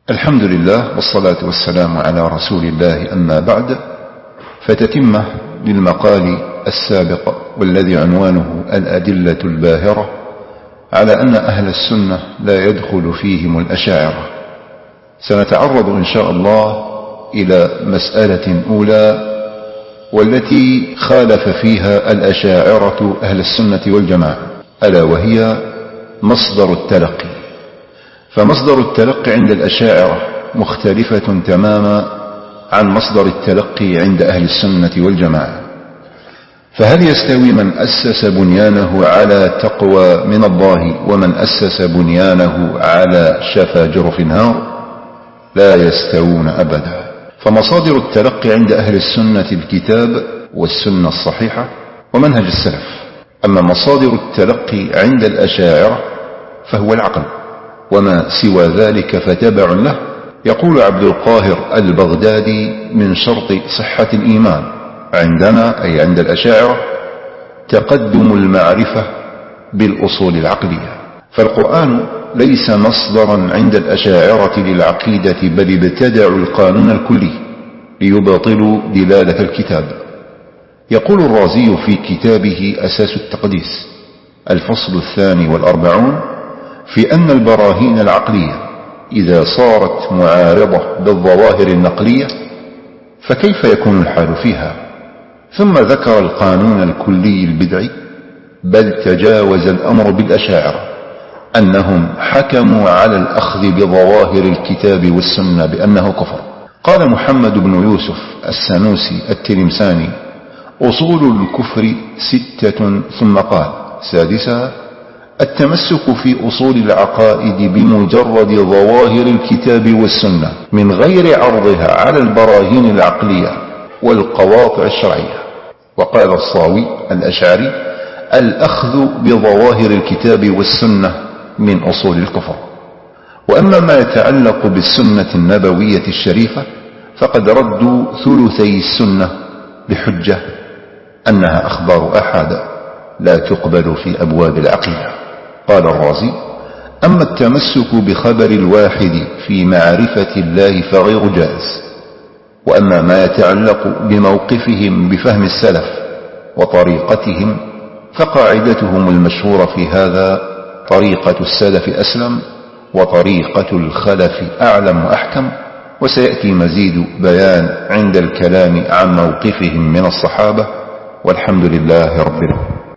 الحمد لله والصلاة والسلام على رسول الله، أما بعد، فتتمة للمقال السابق والذي عنوانه الأدلة الباهرة على أن أهل السنة لا يدخل فيهم الأشاعرة. سنتعرض إن شاء الله إلى مسألة أولى والتي خالف فيها الأشاعرة أهل السنة والجماعة، ألا وهي مصدر التلقي. فمصدر التلقي عند الأشاعرة مختلفة تماما عن مصدر التلقي عند أهل السنة والجماعة. فهل يستوي من أسس بنيانه على تقوى من الله ومن أسس بنيانه على شفا جرف نار؟ لا يستوون أبدا. فمصادر التلقي عند أهل السنة الكتاب والسنة الصحيحة ومنهج السلف. أما مصادر التلقي عند الأشاعرة فهو العقل، وما سوى ذلك فتبع له. يقول عبد القاهر البغدادي: من شرط صحة الإيمان عندنا، أي عند الأشاعرة، تقدم المعرفة بالأصول العقلية. فالقرآن ليس مصدرا عند الأشاعرة للعقيدة، بل ابتدعوا القانون الكلي ليبطلوا دلالة الكتاب. يقول الرازي في كتابه أساس التقديس الفصل 42 في أن البراهين العقلية إذا صارت معارضة بالظواهر النقلية فكيف يكون الحال فيها؟ ثم ذكر القانون الكلي البدعي، بل تجاوز الأمر بالأشاعرة أنهم حكموا على الأخذ بظواهر الكتاب والسنة بأنه كفر. قال محمد بن يوسف السنوسي التلمساني: أصول الكفر 6. ثم قال: سادسها التمسك في أصول العقائد بمجرد ظواهر الكتاب والسنة من غير عرضها على البراهين العقلية والقواطع الشرعية. وقال الصاوي الأشعري: الأخذ بظواهر الكتاب والسنة من أصول الكفر. وأما ما يتعلق بالسنة النبوية الشريفة فقد ردوا ثلثي السنة بحجة أنها أخبار أحد لا تقبل في أبواب العقيدة. قال الرازي: أما التمسك بخبر الواحد في معرفة الله فغير جائز. وأما ما يتعلق بموقفهم بفهم السلف وطريقتهم فقاعدتهم المشهورة في هذا: طريقة السلف أسلم وطريقة الخلف أعلم وأحكم. وسيأتي مزيد بيان عند الكلام عن موقفهم من الصحابة، والحمد لله رب العالمين.